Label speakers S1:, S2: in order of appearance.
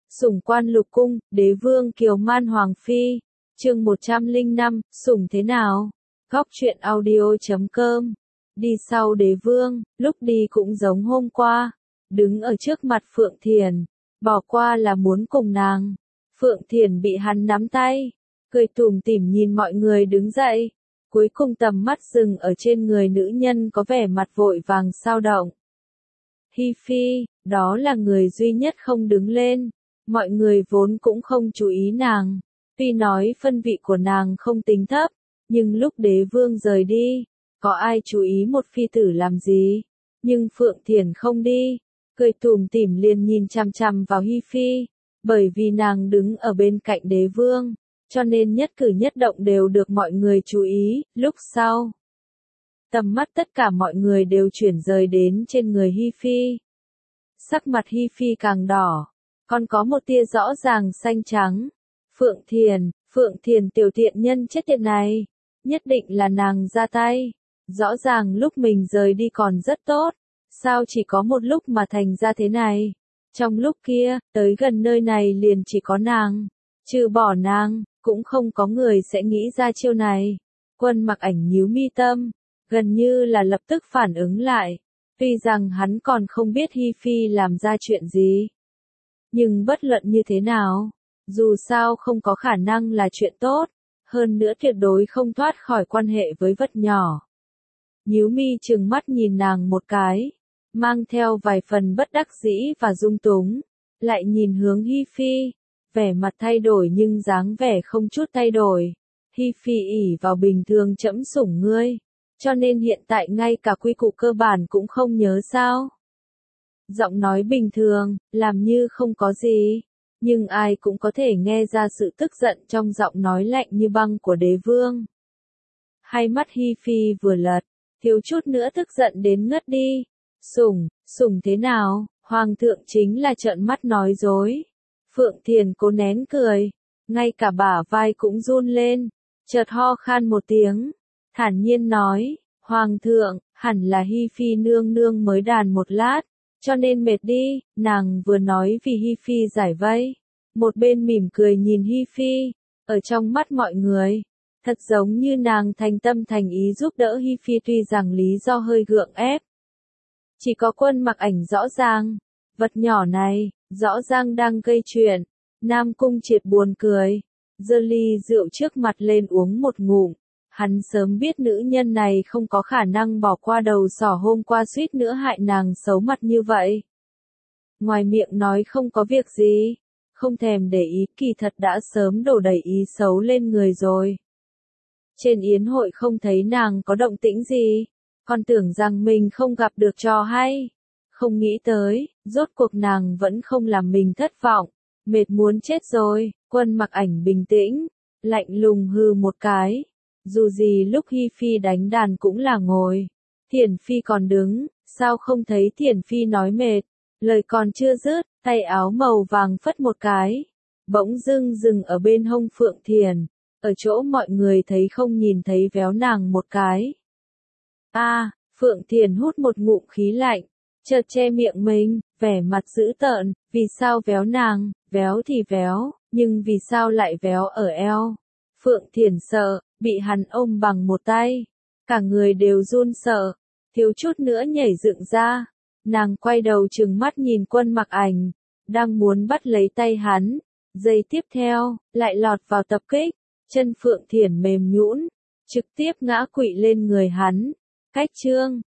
S1: Sủng quan lục cung, đế vương Kiều Man Hoàng Phi. Chương 105, sủng thế nào? Góc truyện audio.com. Đi sau đế vương, lúc đi cũng giống hôm qua. Đứng ở trước mặt Phượng Thiền. Bỏ qua là muốn cùng nàng. Phượng Thiền bị hắn nắm tay. Cười tủm tỉm nhìn mọi người đứng dậy. Cuối cùng tầm mắt dừng ở trên người nữ nhân có vẻ mặt vội vàng sao động. Hi Phi, đó là người duy nhất không đứng lên. Mọi người vốn cũng không chú ý nàng. Tuy nói phân vị của nàng không tính thấp, nhưng lúc đế vương rời đi, có ai chú ý một phi tử làm gì? Nhưng Phượng Thiền không đi, cười tủm tỉm liền nhìn chằm chằm vào Hi Phi, bởi vì nàng đứng ở bên cạnh đế vương, cho nên nhất cử nhất động đều được mọi người chú ý. Lúc sau, tầm mắt tất cả mọi người đều chuyển rời đến trên người Hi Phi. Sắc mặt Hi Phi càng đỏ, còn có một tia rõ ràng xanh trắng. Phượng Thiền tiểu tiện nhân chết tiệt này, nhất định là nàng ra tay. Rõ ràng lúc mình rời đi còn rất tốt, sao chỉ có một lúc mà thành ra thế này? Trong lúc kia, tới gần nơi này liền chỉ có nàng, trừ bỏ nàng, cũng không có người sẽ nghĩ ra chiêu này. Quân Mặc Ảnh nhíu mi tâm, gần như là lập tức phản ứng lại, tuy rằng hắn còn không biết Hi Phi làm ra chuyện gì. Nhưng bất luận như thế nào, dù sao không có khả năng là chuyện tốt, hơn nữa tuyệt đối không thoát khỏi quan hệ với vật nhỏ. Nhíu mi trừng mắt nhìn nàng một cái, mang theo vài phần bất đắc dĩ và dung túng, lại nhìn hướng Hi Phi, vẻ mặt thay đổi nhưng dáng vẻ không chút thay đổi. Hi Phi ỷ vào bình thường trẫm sủng ngươi, cho nên hiện tại ngay cả quy củ cơ bản cũng không nhớ sao? Giọng nói bình thường, làm như không có gì, nhưng ai cũng có thể nghe ra sự tức giận trong giọng nói lạnh như băng của đế vương. Hai mắt Hi Phi vừa lật, thiếu chút nữa tức giận đến ngất đi. Sủng thế nào? Hoàng thượng chính là trợn mắt nói dối. Phượng Thiền cố nén cười, ngay cả bả vai cũng run lên, chợt ho khan một tiếng, thản nhiên nói, Hoàng thượng, hẳn là Hi Phi nương nương mới đàn một lát, cho nên mệt đi. Nàng vừa nói vì Hi Phi giải vây, một bên mỉm cười nhìn Hi Phi, ở trong mắt mọi người, thật giống như nàng thành tâm thành ý giúp đỡ Hi Phi, tuy rằng lý do hơi gượng ép. Chỉ có Quân Mặc Ảnh rõ ràng, vật nhỏ này, rõ ràng đang gây chuyện. Nam Cung Triệt buồn cười, giơ ly rượu trước mặt lên uống một ngụm. Hắn sớm biết nữ nhân này không có khả năng bỏ qua đầu sỏ hôm qua suýt nữa hại nàng xấu mặt như vậy. Ngoài miệng nói không có việc gì, không thèm để ý, kỳ thật đã sớm đổ đầy ý xấu lên người rồi. Trên yến hội không thấy nàng có động tĩnh gì, còn tưởng rằng mình không gặp được trò hay. Không nghĩ tới, rốt cuộc nàng vẫn không làm mình thất vọng, mệt muốn chết rồi. Quân Mặc Ảnh bình tĩnh, lạnh lùng hừ một cái. Dù gì lúc Hi Phi đánh đàn cũng là ngồi, Thiển Phi còn đứng, sao không thấy Thiển Phi nói mệt? Lời còn chưa dứt, tay áo màu vàng phất một cái, bỗng dưng dừng ở bên hông Phượng Thiền, ở chỗ mọi người thấy không nhìn thấy véo nàng một cái. Phượng Thiền hút một ngụm khí lạnh, chợt che miệng mình, vẻ mặt dữ tợn, vì sao véo nàng? Véo thì véo, nhưng vì sao lại véo ở eo? Phượng Thiền sợ, bị hắn ôm bằng một tay, cả người đều run sợ, thiếu chút nữa nhảy dựng ra. Nàng quay đầu trừng mắt nhìn Quân Mặc Ảnh, đang muốn bắt lấy tay hắn, giây tiếp theo, lại lọt vào tập kích, chân Phượng Thiền mềm nhũn, trực tiếp ngã quỵ lên người hắn. Cách chương